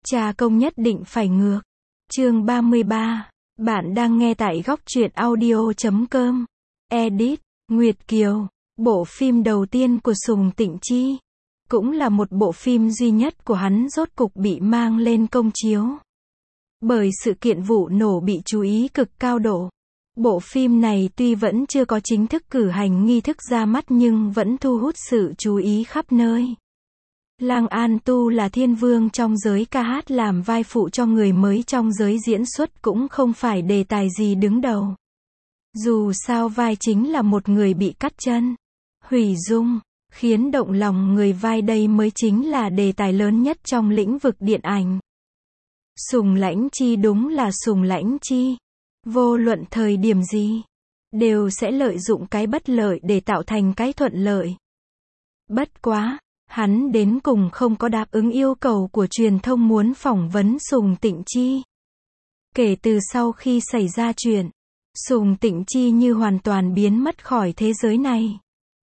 Cha công nhất định phải ngược. Chương 33. Bạn đang nghe tại góc truyện audio.com. Edit, Nguyệt Kiều. Bộ phim đầu tiên của Sùng Tịnh Chi. Cũng là một bộ phim duy nhất của hắn rốt cục bị mang lên công chiếu. Bởi sự kiện vụ nổ bị chú ý cực cao độ. Bộ phim này tuy vẫn chưa có chính thức cử hành nghi thức ra mắt nhưng vẫn thu hút sự chú ý khắp nơi. Lang An Tu là thiên vương trong giới ca hát, làm vai phụ cho người mới trong giới diễn xuất cũng không phải đề tài gì đứng đầu. Dù sao vai chính là một người bị cắt chân, hủy dung, khiến động lòng người, vai đây mới chính là đề tài lớn nhất trong lĩnh vực điện ảnh. Sùng Lãnh Chi đúng là Sùng Lãnh Chi. Vô luận thời điểm gì, đều sẽ lợi dụng cái bất lợi để tạo thành cái thuận lợi. Bất quá, hắn đến cùng không có đáp ứng yêu cầu của truyền thông muốn phỏng vấn Sùng Tịnh Chi. Kể từ sau khi xảy ra chuyện, Sùng Tịnh Chi như hoàn toàn biến mất khỏi thế giới này.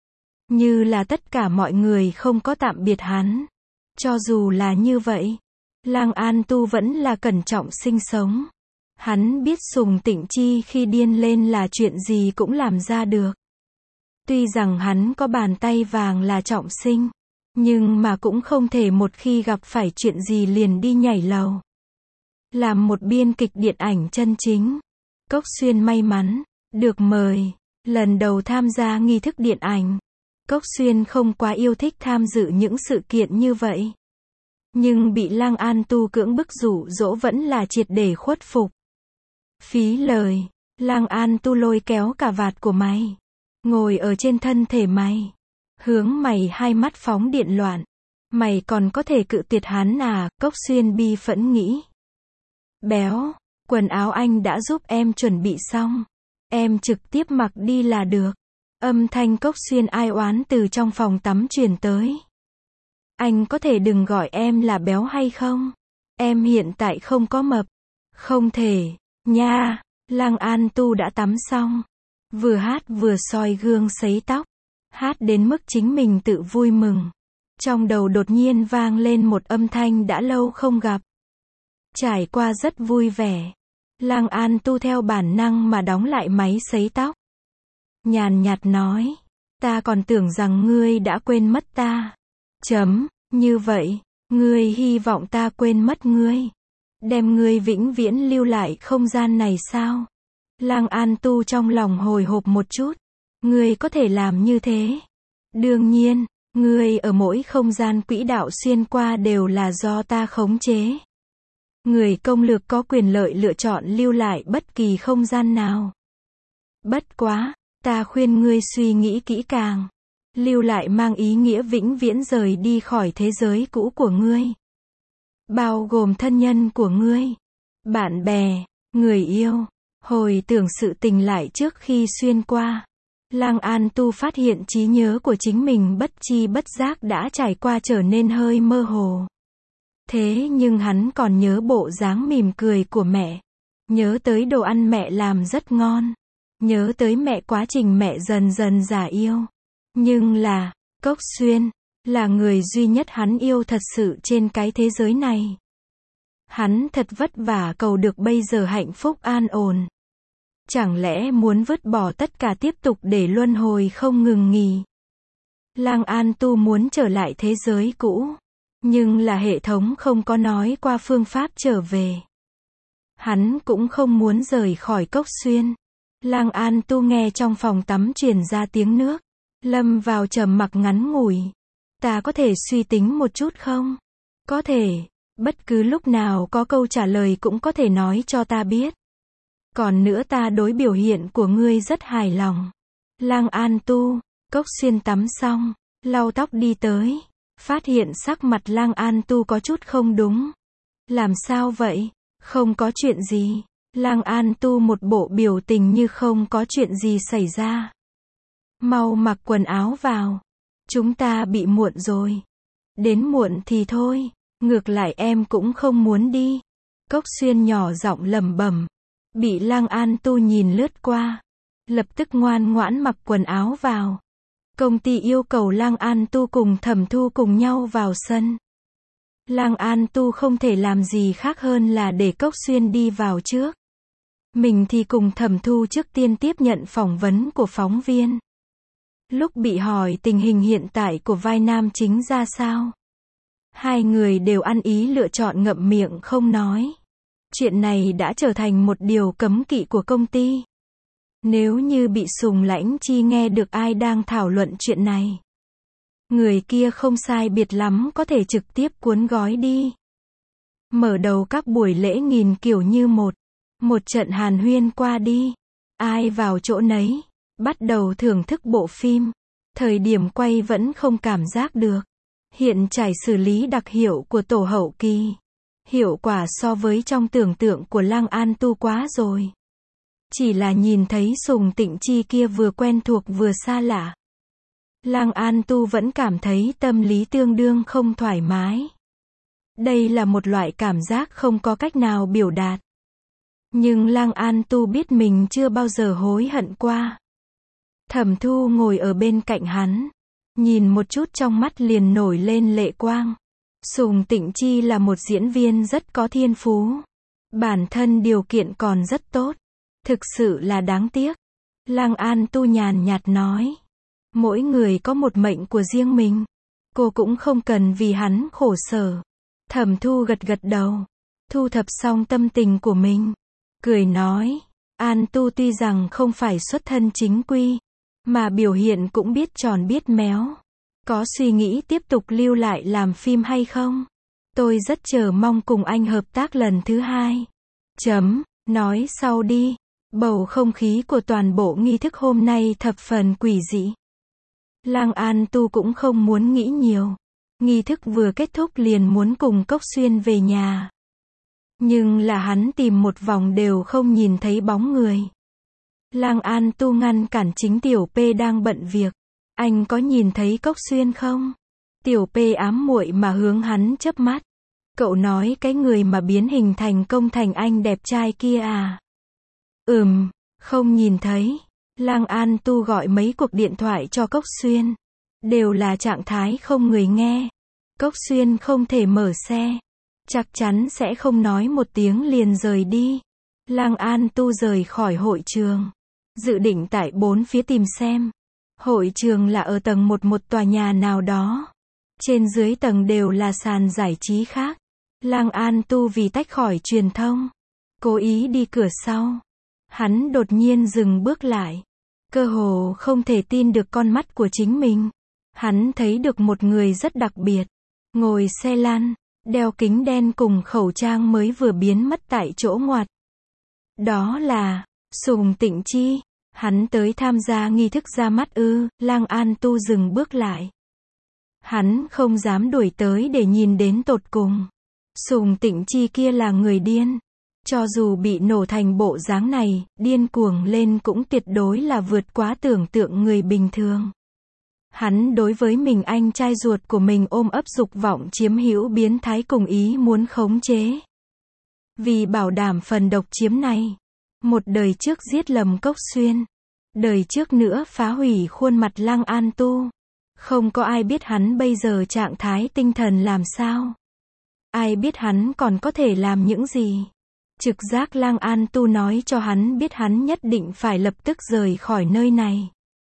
Như là tất cả mọi người không có tạm biệt hắn. Cho dù là như vậy, Lang An Tu vẫn là cẩn trọng sinh sống. Hắn biết Sùng Tịnh Chi khi điên lên là chuyện gì cũng làm ra được. Tuy rằng hắn có bàn tay vàng là trọng sinh, nhưng mà cũng không thể một khi gặp phải chuyện gì liền đi nhảy lầu. Làm một biên kịch điện ảnh chân chính, Cốc Xuyên may mắn được mời lần đầu tham gia nghi thức điện ảnh. Cốc Xuyên không quá yêu thích tham dự những sự kiện như vậy, nhưng bị Lang An Tu cưỡng bức dụ dỗ vẫn là triệt để khuất phục. Phí lời, Lang An Tu lôi kéo cà vạt của mày, ngồi ở trên thân thể mày, hướng mày hai mắt phóng điện loạn. Mày còn có thể cự tuyệt hắn à? Cốc Xuyên bi phẫn nghĩ. Béo, quần áo anh đã giúp em chuẩn bị xong, em trực tiếp mặc đi là được. Âm thanh Cốc Xuyên ai oán từ trong phòng tắm truyền tới. Anh có thể đừng gọi em là béo hay không? Em hiện tại không có mập. Không thể, nha. Lang An Tu đã tắm xong, vừa hát vừa soi gương sấy tóc, hát đến mức chính mình tự vui mừng. Trong đầu đột nhiên vang lên một âm thanh đã lâu không gặp. Trải qua rất vui vẻ, Lang An Tu theo bản năng mà đóng lại máy sấy tóc. Nhàn nhạt nói, ta còn tưởng rằng ngươi đã quên mất ta. Như vậy, ngươi hy vọng ta quên mất ngươi, đem ngươi vĩnh viễn lưu lại không gian này sao? Lang An Tu trong lòng hồi hộp một chút. Ngươi có thể làm như thế. Đương nhiên, ngươi ở mỗi không gian quỹ đạo xuyên qua đều là do ta khống chế. Người công lược có quyền lợi lựa chọn lưu lại bất kỳ không gian nào. Bất quá, ta khuyên ngươi suy nghĩ kỹ càng. Lưu lại mang ý nghĩa vĩnh viễn rời đi khỏi thế giới cũ của ngươi. Bao gồm thân nhân của ngươi, bạn bè, người yêu. Hồi tưởng sự tình lại trước khi xuyên qua, Lang An Tu phát hiện trí nhớ của chính mình bất chi bất giác đã trải qua trở nên hơi mơ hồ. Thế nhưng hắn còn nhớ bộ dáng mỉm cười của mẹ. Nhớ tới đồ ăn mẹ làm rất ngon. Nhớ tới mẹ, quá trình mẹ dần dần già yêu. Nhưng là, Cốc Xuyên, là người duy nhất hắn yêu thật sự trên cái thế giới này. Hắn thật vất vả cầu được bây giờ hạnh phúc an ổn. Chẳng lẽ muốn vứt bỏ tất cả tiếp tục để luân hồi không ngừng nghỉ? Lang An Tu muốn trở lại thế giới cũ, nhưng là hệ thống không có nói qua phương pháp trở về. Hắn cũng không muốn rời khỏi Cốc Xuyên. Lang An Tu nghe trong phòng tắm truyền ra tiếng nước, lâm vào trầm mặc ngắn ngủi. Ta có thể suy tính một chút không? Có thể, bất cứ lúc nào có câu trả lời cũng có thể nói cho ta biết. Còn nữa, ta đối biểu hiện của ngươi rất hài lòng. Lang An Tu. Cốc Xuyên tắm xong, lau tóc đi tới, phát hiện sắc mặt Lang An Tu có chút không đúng. Làm sao vậy? Không có chuyện gì. Lang An Tu một bộ biểu tình như không có chuyện gì xảy ra. Mau mặc quần áo vào. Chúng ta bị muộn rồi. Đến muộn thì thôi, ngược lại em cũng không muốn đi. Cốc Xuyên nhỏ giọng lẩm bẩm. Bị Lang An Tu nhìn lướt qua, lập tức ngoan ngoãn mặc quần áo vào. Công ty yêu cầu Lang An Tu cùng Thẩm Thu cùng nhau vào sân. Lăng An Tu không thể làm gì khác hơn là để Cốc Xuyên đi vào trước. Mình thì cùng Thẩm Thu trước tiên tiếp nhận phỏng vấn của phóng viên. Lúc bị hỏi tình hình hiện tại của vai nam chính ra sao, hai người đều ăn ý lựa chọn ngậm miệng không nói. Chuyện này đã trở thành một điều cấm kỵ của công ty. Nếu như bị Sùng Lãnh Chi nghe được ai đang thảo luận chuyện này, người kia không sai biệt lắm có thể trực tiếp cuốn gói đi. Mở đầu các buổi lễ nghìn kiểu như một trận hàn huyên qua đi. Ai vào chỗ nấy, bắt đầu thưởng thức bộ phim. Thời điểm quay vẫn không cảm giác được. Hiện trải xử lý đặc hiệu của tổ hậu kỳ. Hiệu quả so với trong tưởng tượng của Lăng An Tu quá rồi. Chỉ là nhìn thấy Sùng Tịnh Chi kia vừa quen thuộc vừa xa lạ. Lăng An Tu vẫn cảm thấy tâm lý tương đương không thoải mái. Đây là một loại cảm giác không có cách nào biểu đạt. Nhưng Lăng An Tu biết mình chưa bao giờ hối hận qua. Thẩm Thu ngồi ở bên cạnh hắn. Nhìn một chút trong mắt liền nổi lên lệ quang. Sùng Tịnh Chi là một diễn viên rất có thiên phú. Bản thân điều kiện còn rất tốt. Thực sự là đáng tiếc. Lăng An Tu nhàn nhạt nói. Mỗi người có một mệnh của riêng mình. Cô cũng không cần vì hắn khổ sở. Thẩm Thu gật gật đầu. Thu thập xong tâm tình của mình. Cười nói. An Tu tuy rằng không phải xuất thân chính quy, mà biểu hiện cũng biết tròn biết méo. Có suy nghĩ tiếp tục lưu lại làm phim hay không? Tôi rất chờ mong cùng anh hợp tác lần thứ hai. Nói sau đi. Bầu không khí của toàn bộ nghi thức hôm nay thập phần quỷ dị. Lăng An Tu cũng không muốn nghĩ nhiều. Nghi thức vừa kết thúc liền muốn cùng Cốc Xuyên về nhà. Nhưng là hắn tìm một vòng đều không nhìn thấy bóng người. Lăng An Tu ngăn cản chính Tiểu P đang bận việc. Anh có nhìn thấy Cốc Xuyên không? Tiểu P ám muội mà hướng hắn chớp mắt. Cậu nói cái người mà biến hình thành công thành anh đẹp trai kia à? Không nhìn thấy. Lăng An Tu gọi mấy cuộc điện thoại cho Cốc Xuyên. Đều là trạng thái không người nghe. Cốc Xuyên không thể mở xe. Chắc chắn sẽ không nói một tiếng liền rời đi. Lăng An Tu rời khỏi hội trường. Dự định tại bốn phía tìm xem. Hội trường là ở tầng một tòa nhà nào đó. Trên dưới tầng đều là sàn giải trí khác. Lăng An Tu vì tách khỏi truyền thông, cố ý đi cửa sau. Hắn đột nhiên dừng bước lại. Cơ hồ không thể tin được con mắt của chính mình. Hắn thấy được một người rất đặc biệt. Ngồi xe lăn, đeo kính đen cùng khẩu trang mới vừa biến mất tại chỗ ngoặt. Đó là Sùng Tịnh Chi. Hắn tới tham gia nghi thức ra mắt ư? Lăng An Tu dừng bước lại. Hắn không dám đuổi tới để nhìn đến tột cùng. Sùng Tịnh Chi kia là người điên. Cho dù bị nổ thành bộ dáng này, điên cuồng lên cũng tuyệt đối là vượt quá tưởng tượng người bình thường. Hắn đối với mình anh trai ruột của mình ôm ấp dục vọng chiếm hữu biến thái cùng ý muốn khống chế. Vì bảo đảm phần độc chiếm này, một đời trước giết lầm Cốc Xuyên, đời trước nữa phá hủy khuôn mặt Lăng An Tu. Không có ai biết hắn bây giờ trạng thái tinh thần làm sao. Ai biết hắn còn có thể làm những gì. Trực giác Lăng An Tu nói cho hắn biết hắn nhất định phải lập tức rời khỏi nơi này.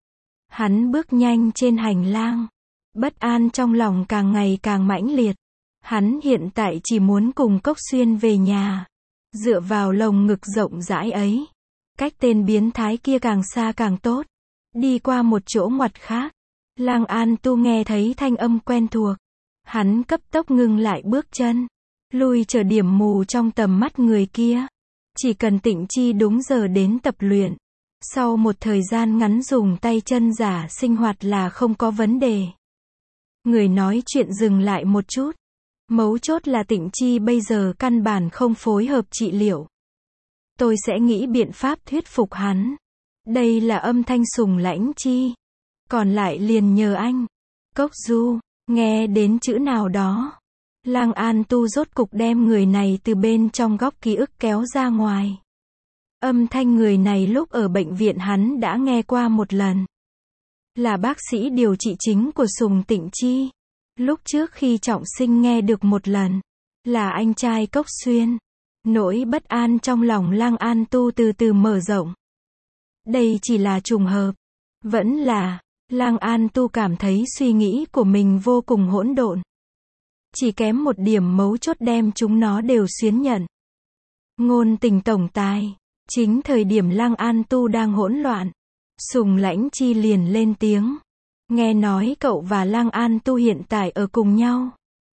Hắn bước nhanh trên hành lang. Bất an trong lòng càng ngày càng mãnh liệt. Hắn hiện tại chỉ muốn cùng Cốc Xuyên về nhà. Dựa vào lồng ngực rộng rãi ấy. Cách tên biến thái kia càng xa càng tốt. Đi qua một chỗ ngoặt khác. Lăng An Tu nghe thấy thanh âm quen thuộc. Hắn cấp tốc ngừng lại bước chân. Lui trở điểm mù trong tầm mắt người kia. Chỉ cần Tịnh Chi đúng giờ đến tập luyện. Sau một thời gian ngắn dùng tay chân giả sinh hoạt là không có vấn đề. Người nói chuyện dừng lại một chút. Mấu chốt là Tịnh Chi bây giờ căn bản không phối hợp trị liệu. Tôi sẽ nghĩ biện pháp thuyết phục hắn. Đây là âm thanh Sùng Lãnh Chi. Còn lại liền nhờ anh. Cốc Du, nghe đến chữ nào đó. Lăng An Tu rốt cục đem người này từ bên trong góc ký ức kéo ra ngoài. Âm thanh người này lúc ở bệnh viện hắn đã nghe qua một lần. Là bác sĩ điều trị chính của Sùng Tịnh Chi. Lúc trước khi trọng sinh nghe được một lần, là anh trai Cốc Xuyên. Nỗi bất an trong lòng Lăng An Tu từ từ mở rộng. Đây chỉ là trùng hợp. Vẫn là, Lăng An Tu cảm thấy suy nghĩ của mình vô cùng hỗn độn. Chỉ kém một điểm mấu chốt đem chúng nó đều xuyến nhận. Ngôn Tình tổng tài. Chính thời điểm Lăng An Tu đang hỗn loạn, Sùng Lãnh Chi liền lên tiếng. Nghe nói cậu và Lăng An Tu hiện tại ở cùng nhau.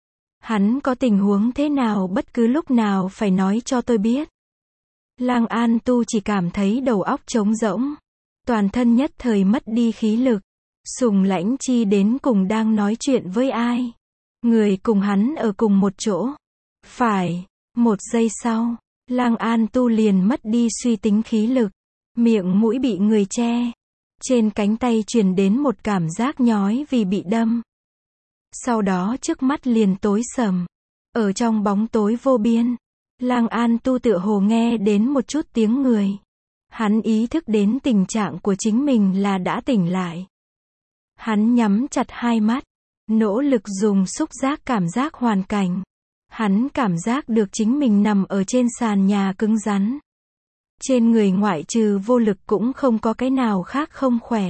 Hắn có tình huống thế nào bất cứ lúc nào phải nói cho tôi biết. Lăng An Tu chỉ cảm thấy đầu óc trống rỗng. Toàn thân nhất thời mất đi khí lực. Sùng Lãnh Chi đến cùng đang nói chuyện với ai? Người cùng hắn ở cùng một chỗ. Phải, một giây sau, Lăng An Tu liền mất đi suy tính khí lực. Miệng mũi bị người che. Trên cánh tay truyền đến một cảm giác nhói vì bị đâm. Sau đó trước mắt liền tối sầm. Ở trong bóng tối vô biên, Lăng An Tu tựa hồ nghe đến một chút tiếng người. Hắn ý thức đến tình trạng của chính mình là đã tỉnh lại. Hắn nhắm chặt hai mắt, nỗ lực dùng xúc giác cảm giác hoàn cảnh. Hắn cảm giác được chính mình nằm ở trên sàn nhà cứng rắn. Trên người ngoại trừ vô lực cũng không có cái nào khác không khỏe.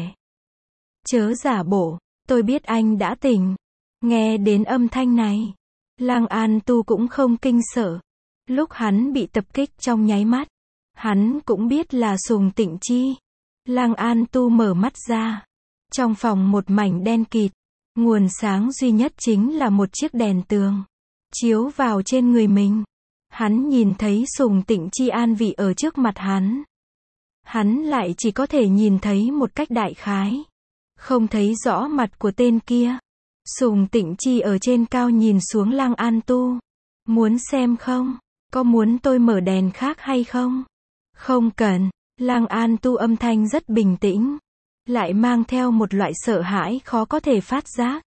Chớ giả bộ, tôi biết anh đã tỉnh. Nghe đến âm thanh này, Lăng An Tu cũng không kinh sợ. Lúc hắn bị tập kích trong nháy mắt, hắn cũng biết là Sùng Tịnh Chi. Lăng An Tu mở mắt ra. Trong phòng một mảnh đen kịt, nguồn sáng duy nhất chính là một chiếc đèn tường, chiếu vào trên người mình. Hắn nhìn thấy Sùng Tịnh Chi an vị ở trước mặt hắn. Hắn lại chỉ có thể nhìn thấy một cách đại khái. Không thấy rõ mặt của tên kia. Sùng Tịnh Chi ở trên cao nhìn xuống Lăng An Tu. Muốn xem không? Có muốn tôi mở đèn khác hay không? Không cần. Lăng An Tu âm thanh rất bình tĩnh, lại mang theo một loại sợ hãi khó có thể phát giác.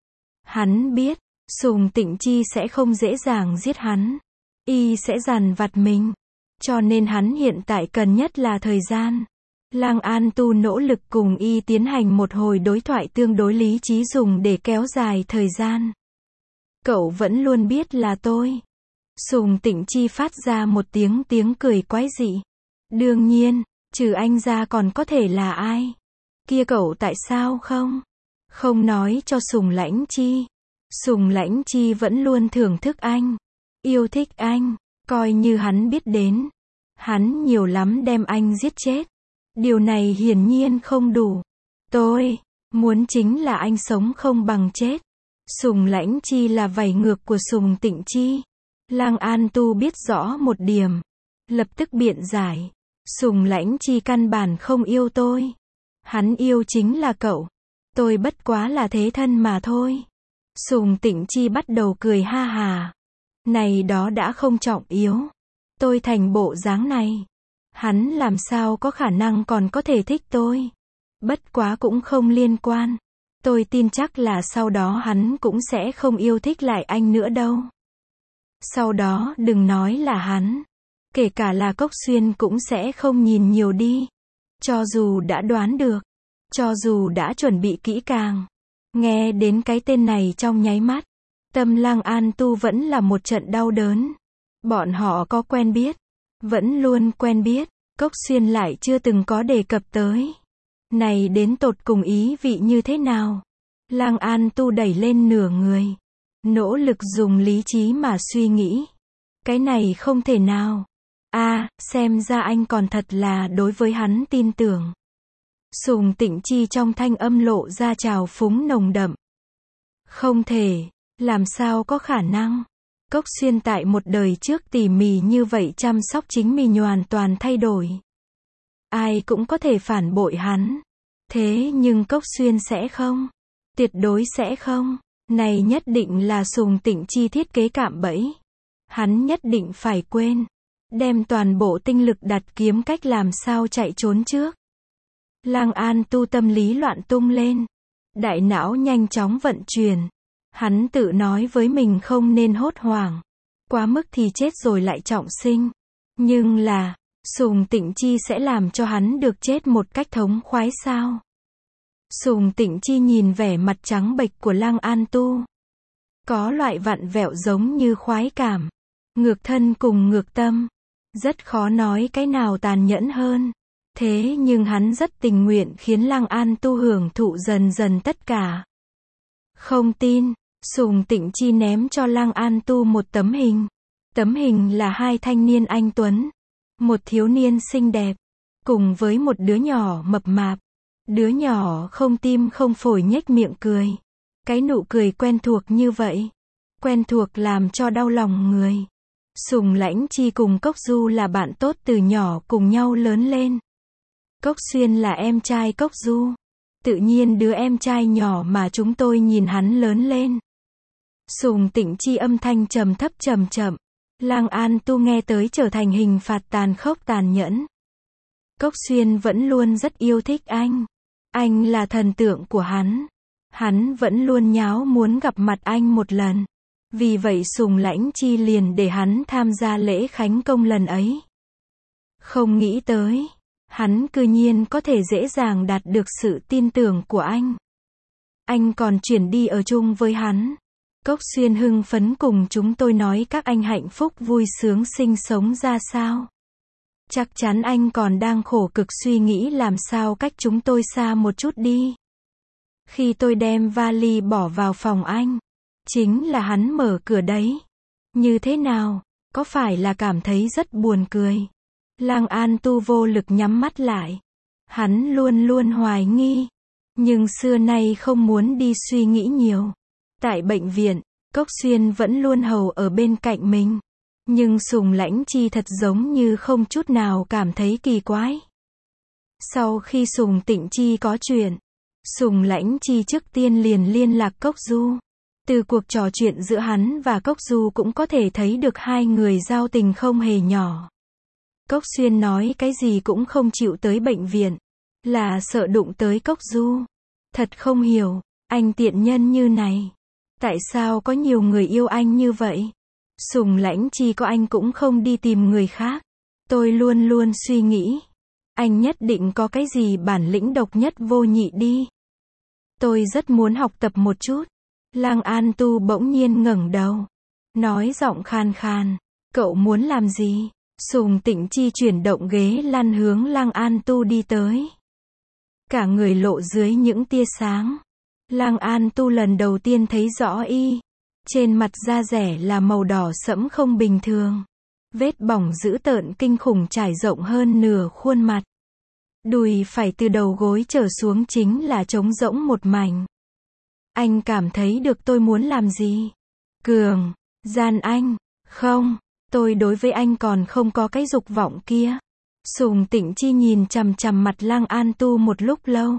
Hắn biết, Sùng Tịnh Chi sẽ không dễ dàng giết hắn. Y sẽ dằn vặt mình. Cho nên hắn hiện tại cần nhất là thời gian. Lăng An Tu nỗ lực cùng Y tiến hành một hồi đối thoại tương đối lý trí dùng để kéo dài thời gian. Cậu vẫn luôn biết là tôi. Sùng Tịnh Chi phát ra một tiếng cười quái dị. Đương nhiên, trừ anh ra còn có thể là ai? Kia cậu tại sao không nói cho Sùng Lãnh Chi? Sùng Lãnh Chi vẫn luôn thưởng thức anh, yêu thích anh, coi như hắn biết đến. Hắn nhiều lắm đem anh giết chết. Điều này hiển nhiên không đủ. Tôi muốn chính là anh sống không bằng chết. Sùng Lãnh Chi là vảy ngược của Sùng Tịnh Chi. Lăng An Tu biết rõ một điểm, lập tức biện giải. Sùng Lãnh Chi căn bản không yêu tôi. Hắn yêu chính là cậu. Tôi bất quá là thế thân mà thôi. Sùng Tịnh Chi bắt đầu cười ha hà. Này đó đã không trọng yếu. Tôi thành bộ dáng này, hắn làm sao có khả năng còn có thể thích tôi. Bất quá cũng không liên quan. Tôi tin chắc là sau đó hắn cũng sẽ không yêu thích lại anh nữa đâu. Sau đó đừng nói là hắn, kể cả là Cốc Xuyên cũng sẽ không nhìn nhiều đi. Cho dù đã đoán được, cho dù đã chuẩn bị kỹ càng. Nghe đến cái tên này trong nháy mắt, tâm Lăng An Tu vẫn là một trận đau đớn. Bọn họ có quen biết, vẫn luôn quen biết, Cốc Xuyên lại chưa từng có đề cập tới. Này đến tột cùng ý vị như thế nào? Lăng An Tu đẩy lên nửa người, nỗ lực dùng lý trí mà suy nghĩ. Cái này không thể nào. Xem ra anh còn thật là đối với hắn tin tưởng. Sùng Tịnh Chi trong thanh âm lộ ra trào phúng nồng đậm. Không thể, làm sao có khả năng? Cốc Xuyên tại một đời trước tỉ mỉ như vậy chăm sóc chính mình hoàn toàn thay đổi. Ai cũng có thể phản bội hắn. Thế nhưng Cốc Xuyên sẽ không. Tuyệt đối sẽ không. Này nhất định là Sùng Tịnh Chi thiết kế cạm bẫy. Hắn nhất định phải quên. Đem toàn bộ tinh lực đặt kiếm cách làm sao chạy trốn trước. Lăng An Tu tâm lý loạn tung lên. Đại não nhanh chóng vận chuyển. Hắn tự nói với mình không nên hốt hoảng. Quá mức thì chết rồi lại trọng sinh. Nhưng là, Sùng Tịnh Chi sẽ làm cho hắn được chết một cách thống khoái sao? Sùng Tịnh Chi nhìn vẻ mặt trắng bệch của Lăng An Tu. Có loại vặn vẹo giống như khoái cảm. Ngược thân cùng ngược tâm. Rất khó nói cái nào tàn nhẫn hơn. Thế nhưng hắn rất tình nguyện khiến Lăng An Tu hưởng thụ dần dần tất cả. Không tin, Sùng Tịnh Chi ném cho Lăng An Tu một tấm hình. Tấm hình là hai thanh niên anh tuấn. Một thiếu niên xinh đẹp. Cùng với một đứa nhỏ mập mạp. Đứa nhỏ không tim không phổi nhếch miệng cười. Cái nụ cười quen thuộc như vậy. Quen thuộc làm cho đau lòng người. Sùng Lãnh Chi cùng Cốc Du là bạn tốt từ nhỏ cùng nhau lớn lên. Cốc Xuyên là em trai Cốc Du. Tự nhiên đứa em trai nhỏ mà chúng tôi nhìn hắn lớn lên. Sùng Tịnh Chi âm thanh trầm thấp chậm chậm. Lăng An Tu nghe tới trở thành hình phạt tàn khốc tàn nhẫn. Cốc Xuyên vẫn luôn rất yêu thích anh. Anh là thần tượng của hắn. Hắn vẫn luôn nháo muốn gặp mặt anh một lần. Vì vậy Sùng Lãnh Chi liền để hắn tham gia lễ khánh công lần ấy. Không nghĩ tới, hắn cư nhiên có thể dễ dàng đạt được sự tin tưởng của anh. Anh còn chuyển đi ở chung với hắn. Cốc Xuyên hưng phấn cùng chúng tôi nói các anh hạnh phúc vui sướng sinh sống ra sao. Chắc chắn anh còn đang khổ cực suy nghĩ làm sao cách chúng tôi xa một chút đi. Khi tôi đem vali bỏ vào phòng anh, chính là hắn mở cửa đấy. Như thế nào, có phải là cảm thấy rất buồn cười? Lăng An Tu vô lực nhắm mắt lại. Hắn luôn luôn hoài nghi, nhưng xưa nay không muốn đi suy nghĩ nhiều. Tại bệnh viện, Cốc Xuyên vẫn luôn hầu ở bên cạnh mình. Nhưng Sùng Lãnh Chi thật giống như không chút nào cảm thấy kỳ quái. Sau khi Sùng Tịnh Chi có chuyện, Sùng Lãnh Chi trước tiên liền liên lạc Cốc Du. Từ cuộc trò chuyện giữa hắn và Cốc Du cũng có thể thấy được hai người giao tình không hề nhỏ. Cốc Xuyên nói cái gì cũng không chịu tới bệnh viện. Là sợ đụng tới Cốc Du. Thật không hiểu, anh tiện nhân như này. Tại sao có nhiều người yêu anh như vậy? Sùng Lãnh Chi có anh cũng không đi tìm người khác. Tôi luôn luôn suy nghĩ. Anh nhất định có cái gì bản lĩnh độc nhất vô nhị đi. Tôi rất muốn học tập một chút. Lăng An Tu bỗng nhiên ngẩng đầu. Nói giọng khan khan. Cậu muốn làm gì? Sùng Tịnh Chi chuyển động ghế lăn hướng Lăng An Tu đi tới. Cả người lộ dưới những tia sáng. Lăng An Tu lần đầu tiên thấy rõ y. Trên mặt da rẻ là màu đỏ sẫm không bình thường. Vết bỏng dữ tợn kinh khủng trải rộng hơn nửa khuôn mặt. Đùi phải từ đầu gối trở xuống chính là trống rỗng một mảnh. Anh cảm thấy được tôi muốn làm gì? Cường, gian anh, không, tôi đối với anh còn không có cái dục vọng kia. Sùng Tịnh Chi nhìn chằm chằm mặt Lăng An Tu một lúc lâu.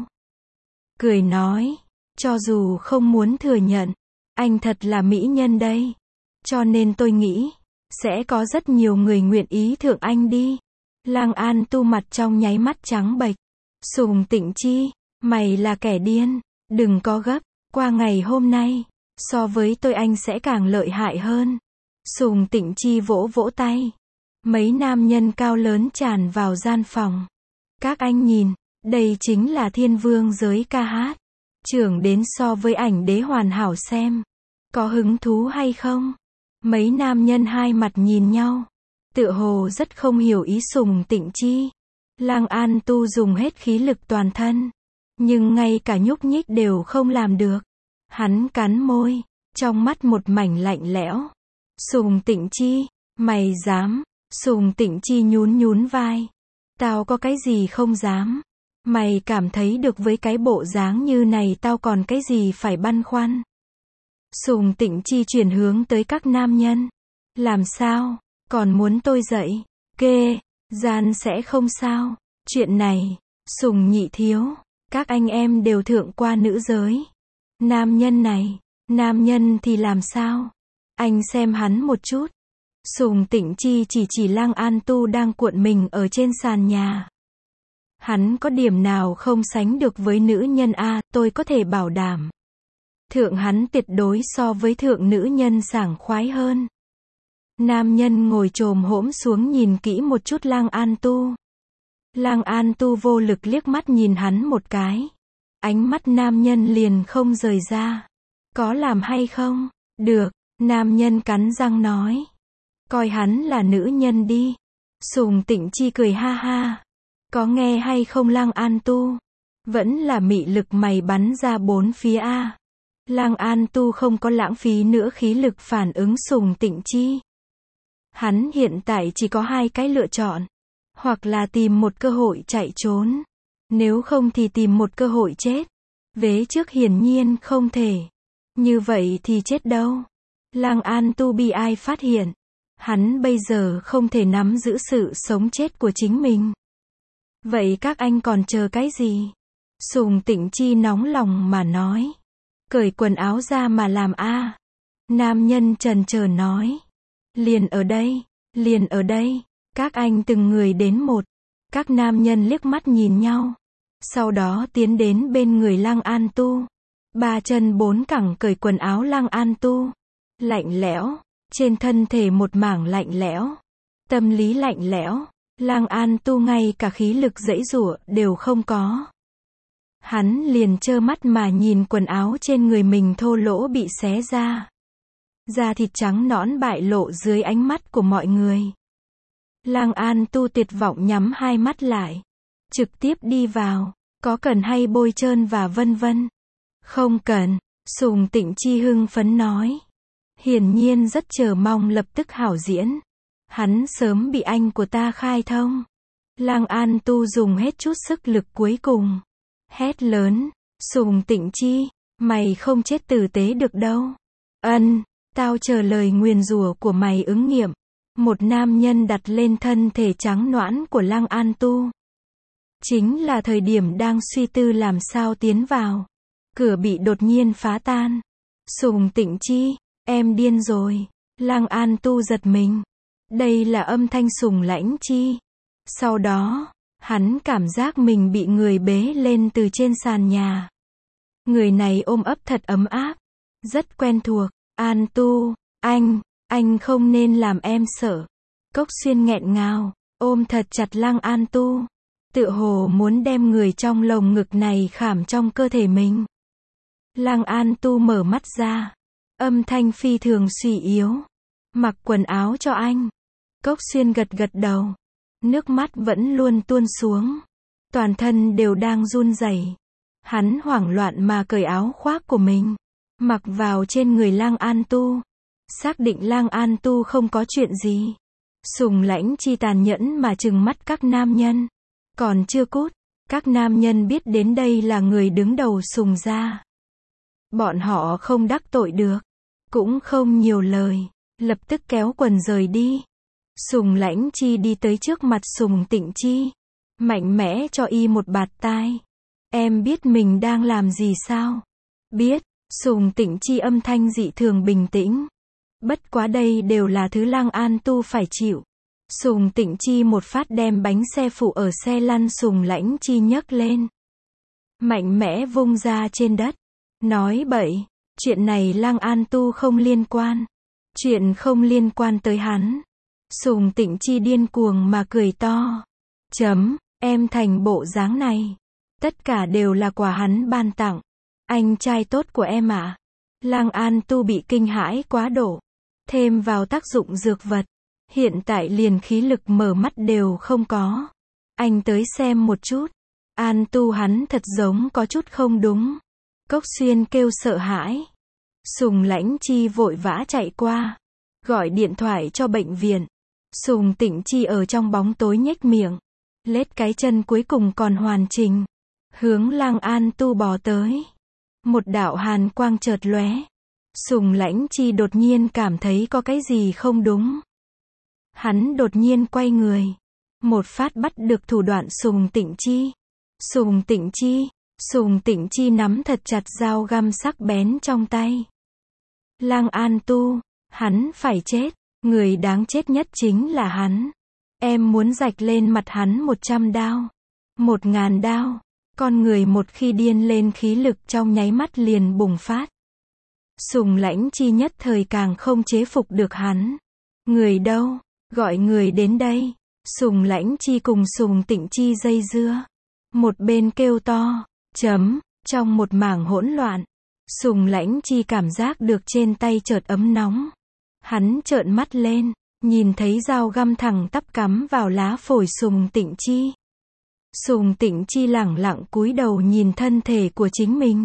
Cười nói, cho dù không muốn thừa nhận, anh thật là mỹ nhân đây. Cho nên tôi nghĩ, sẽ có rất nhiều người nguyện ý thượng anh đi. Lăng An Tu mặt trong nháy mắt trắng bệch. Sùng Tịnh Chi, mày là kẻ điên, đừng có gấp, qua ngày hôm nay, so với tôi anh sẽ càng lợi hại hơn. Sùng Tịnh Chi vỗ vỗ tay. Mấy nam nhân cao lớn tràn vào gian phòng. Các anh nhìn, đây chính là thiên vương giới ca hát. Trưởng đến so với ảnh đế hoàn hảo xem. Có hứng thú hay không? Mấy nam nhân hai mặt nhìn nhau. Tựa hồ rất không hiểu ý Sùng Tịnh Chi. Lăng An Tu dùng hết khí lực toàn thân. Nhưng ngay cả nhúc nhích đều không làm được. Hắn cắn môi. Trong mắt một mảnh lạnh lẽo. Sùng Tịnh Chi, mày dám? Sùng Tịnh Chi nhún nhún vai. Tao có cái gì không dám? Mày cảm thấy được với cái bộ dáng như này tao còn cái gì phải băn khoăn? Sùng Tịnh Chi chuyển hướng tới các nam nhân. Làm sao? Còn muốn tôi dậy? Kê, gian sẽ không sao. Chuyện này, Sùng nhị thiếu, các anh em đều thượng qua nữ giới. Nam nhân này, nam nhân thì làm sao? Anh xem hắn một chút. Sùng Tịnh Chi chỉ Lăng An Tu đang cuộn mình ở trên sàn nhà. Hắn có điểm nào không sánh được với nữ nhân a, tôi có thể bảo đảm. Thượng hắn tuyệt đối so với thượng nữ nhân sảng khoái hơn. Nam nhân ngồi chồm hổm xuống nhìn kỹ một chút Lăng An Tu. Lăng An Tu vô lực liếc mắt nhìn hắn một cái. Ánh mắt nam nhân liền không rời ra. Có làm hay không? Được, nam nhân cắn răng nói. Coi hắn là nữ nhân đi. Sùng Tịnh Chi cười ha ha. Có nghe hay không Lăng An Tu? Vẫn là mị lực mày bắn ra bốn phía a. Lăng An Tu không có lãng phí nữa khí lực phản ứng Sùng Tịnh Chi. Hắn hiện tại chỉ có hai cái lựa chọn. Hoặc là tìm một cơ hội chạy trốn. Nếu không thì tìm một cơ hội chết. Vế trước hiển nhiên không thể. Như vậy thì chết đâu. Lăng An Tu bi ai phát hiện. Hắn bây giờ không thể nắm giữ sự sống chết của chính mình. Vậy các anh còn chờ cái gì? Sùng Tịnh Chi nóng lòng mà nói. Cởi quần áo ra mà làm a. Nam nhân chần chờ nói. Liền ở đây, liền ở đây. Các anh từng người đến một. Các nam nhân liếc mắt nhìn nhau. Sau đó tiến đến bên người Lăng An Tu. Ba chân bốn cẳng cởi quần áo Lăng An Tu. Lạnh lẽo. Trên thân thể một mảng lạnh lẽo. Tâm lý lạnh lẽo. Lăng An Tu ngay cả khí lực giãy giụa đều không có. Hắn liền trơ mắt mà nhìn quần áo trên người mình thô lỗ bị xé ra. Da thịt trắng nõn bại lộ dưới ánh mắt của mọi người. Lăng An Tu tuyệt vọng nhắm hai mắt lại. Trực tiếp đi vào. Có cần hay bôi trơn và vân vân? Không cần. Sùng Tịnh Chi hưng phấn nói. Hiển nhiên rất chờ mong lập tức hảo diễn. Hắn sớm bị anh của ta khai thông. Lăng An Tu dùng hết chút sức lực cuối cùng. Hét lớn. Sùng Tịnh Chi, mày không chết tử tế được đâu. Tao chờ lời nguyền rủa của mày ứng nghiệm. Một nam nhân đặt lên thân thể trắng nõn của Lăng An Tu. Chính là thời điểm đang suy tư làm sao tiến vào. Cửa bị đột nhiên phá tan. Sùng Tịnh Chi, em điên rồi. Lăng An Tu giật mình. Đây là âm thanh Sùng Lãnh Chi. Sau đó, hắn cảm giác mình bị người bế lên từ trên sàn nhà. Người này ôm ấp thật ấm áp. Rất quen thuộc. An Tu, anh không nên làm em sợ. Cốc Xuyên nghẹn ngào, ôm thật chặt Lăng An Tu. Tựa hồ muốn đem người trong lồng ngực này khảm trong cơ thể mình. Lăng An Tu mở mắt ra. Âm thanh phi thường suy yếu. Mặc quần áo cho anh. Cốc Xuyên gật gật đầu. Nước mắt vẫn luôn tuôn xuống. Toàn thân đều đang run rẩy. Hắn hoảng loạn mà cởi áo khoác của mình. Mặc vào trên người Lăng An Tu. Xác định Lăng An Tu không có chuyện gì. Sùng Lãnh Chi tàn nhẫn mà trừng mắt các nam nhân. Còn chưa cút. Các nam nhân biết đến đây là người đứng đầu Sùng gia. Bọn họ không đắc tội được. Cũng không nhiều lời. Lập tức kéo quần rời đi. Sùng Lãnh Chi đi tới trước mặt Sùng Tịnh Chi. Mạnh mẽ cho y một bạt tai. Em biết mình đang làm gì sao? Biết. Sùng Tịnh Chi âm thanh dị thường bình tĩnh. Bất quá đây đều là thứ Lăng An Tu phải chịu. Sùng Tịnh Chi một phát đem bánh xe phụ ở xe lăn Sùng Lãnh Chi nhấc lên. Mạnh mẽ vung ra trên đất. Nói bậy. Chuyện này Lăng An Tu không liên quan. Chuyện không liên quan tới hắn. Sùng Tịnh Chi điên cuồng mà cười to. Em thành bộ dáng này. Tất cả đều là quà hắn ban tặng. Anh trai tốt của em ạ. Lăng An Tu bị kinh hãi quá độ. Thêm vào tác dụng dược vật. Hiện tại liền khí lực mở mắt đều không có. Anh tới xem một chút. An Tu hắn thật giống có chút không đúng. Cốc Xuyên kêu sợ hãi. Sùng Lãnh Chi vội vã chạy qua. Gọi điện thoại cho bệnh viện. Sùng Tịnh Chi ở trong bóng tối nhếch miệng. Lết cái chân cuối cùng còn hoàn chỉnh. Hướng Lăng An Tu bò tới. Một đạo hàn quang chợt lóe. Sùng Lãnh Chi đột nhiên cảm thấy có cái gì không đúng. Hắn đột nhiên quay người. Một phát bắt được thủ đoạn Sùng Tịnh Chi. Sùng Tịnh Chi nắm thật chặt dao găm sắc bén trong tay. Lăng An Tu, hắn phải chết. Người đáng chết nhất chính là hắn. Em muốn rạch lên mặt hắn 100 đao. 1000 đao. Con người một khi điên lên khí lực trong nháy mắt liền bùng phát. Sùng Lãnh Chi nhất thời càng không chế phục được hắn. Người đâu? Gọi người đến đây. Sùng Lãnh Chi cùng Sùng Tịnh Chi dây dưa. Một bên kêu to. Trong một mảng hỗn loạn. Sùng Lãnh Chi cảm giác được trên tay chợt ấm nóng. Hắn trợn mắt lên, nhìn thấy dao găm thẳng tắp cắm vào lá phổi Sùng Tịnh Chi. Sùng Tịnh Chi lẳng lặng cúi đầu nhìn thân thể của chính mình.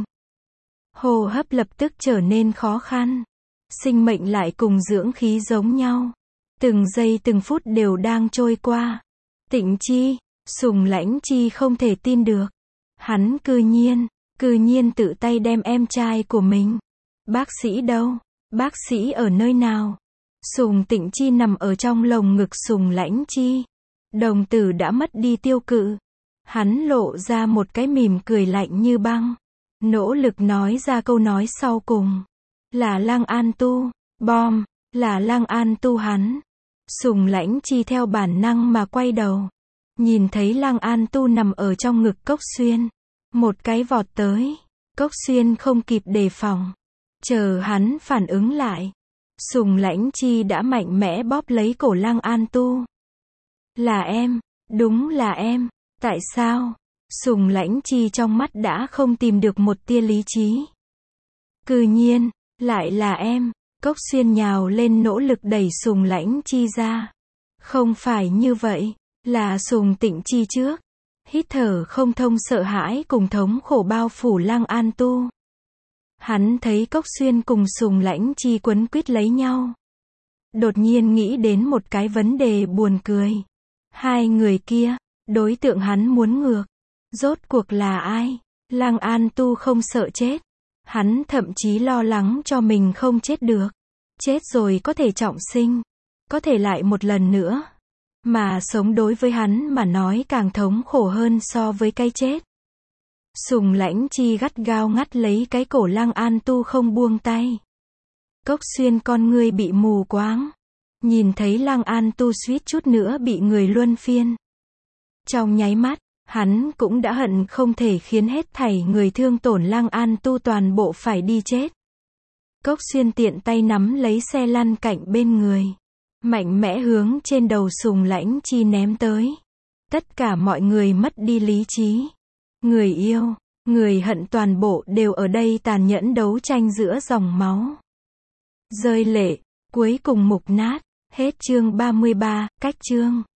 Hô hấp lập tức trở nên khó khăn. Sinh mệnh lại cùng dưỡng khí giống nhau. Từng giây từng phút đều đang trôi qua. Tịnh Chi, Sùng Lãnh Chi không thể tin được. Hắn cư nhiên tự tay đem em trai của mình. Bác sĩ đâu? Bác sĩ ở nơi nào? Sùng Tịnh Chi nằm ở trong lồng ngực Sùng Lãnh Chi. Đồng tử đã mất đi tiêu cự. Hắn lộ ra một cái mỉm cười lạnh như băng. Nỗ lực nói ra câu nói sau cùng. Là Lăng An Tu. Bom. Là Lăng An Tu hắn. Sùng Lãnh Chi theo bản năng mà quay đầu. Nhìn thấy Lăng An Tu nằm ở trong ngực Cốc Xuyên. Một cái vọt tới. Cốc Xuyên không kịp đề phòng. Chờ hắn phản ứng lại. Sùng Lãnh Chi đã mạnh mẽ bóp lấy cổ Lăng An Tu. Là em. Đúng là em. Tại sao? Sùng Lãnh Chi trong mắt đã không tìm được một tia lý trí. Cư nhiên, lại là em. Cốc Xuyên nhào lên nỗ lực đẩy Sùng Lãnh Chi ra. Không phải như vậy, là Sùng Tịnh Chi trước. Hít thở không thông sợ hãi cùng thống khổ bao phủ Lăng An Tu. Hắn thấy Cốc Xuyên cùng Sùng Lãnh Chi quấn quýt lấy nhau. Đột nhiên nghĩ đến một cái vấn đề buồn cười. Hai người kia, đối tượng hắn muốn ngược. Rốt cuộc là ai? Lăng An Tu không sợ chết. Hắn thậm chí lo lắng cho mình không chết được. Chết rồi có thể trọng sinh. Có thể lại một lần nữa. Mà sống đối với hắn mà nói càng thống khổ hơn so với cái chết. Sùng Lãnh Chi gắt gao ngắt lấy cái cổ Lăng An Tu không buông tay. Cốc Xuyên con ngươi bị mù quáng. Nhìn thấy Lăng An Tu suýt chút nữa bị người luân phiên. Trong nháy mắt, hắn cũng đã hận không thể khiến hết thảy người thương tổn Lăng An Tu toàn bộ phải đi chết. Cốc Xuyên tiện tay nắm lấy xe lăn cạnh bên người. Mạnh mẽ hướng trên đầu Sùng Lãnh Chi ném tới. Tất cả mọi người mất đi lý trí. Người yêu, người hận toàn bộ đều ở đây tàn nhẫn đấu tranh giữa dòng máu. Rơi lệ, cuối cùng mục nát. Hết chương 33, cách chương.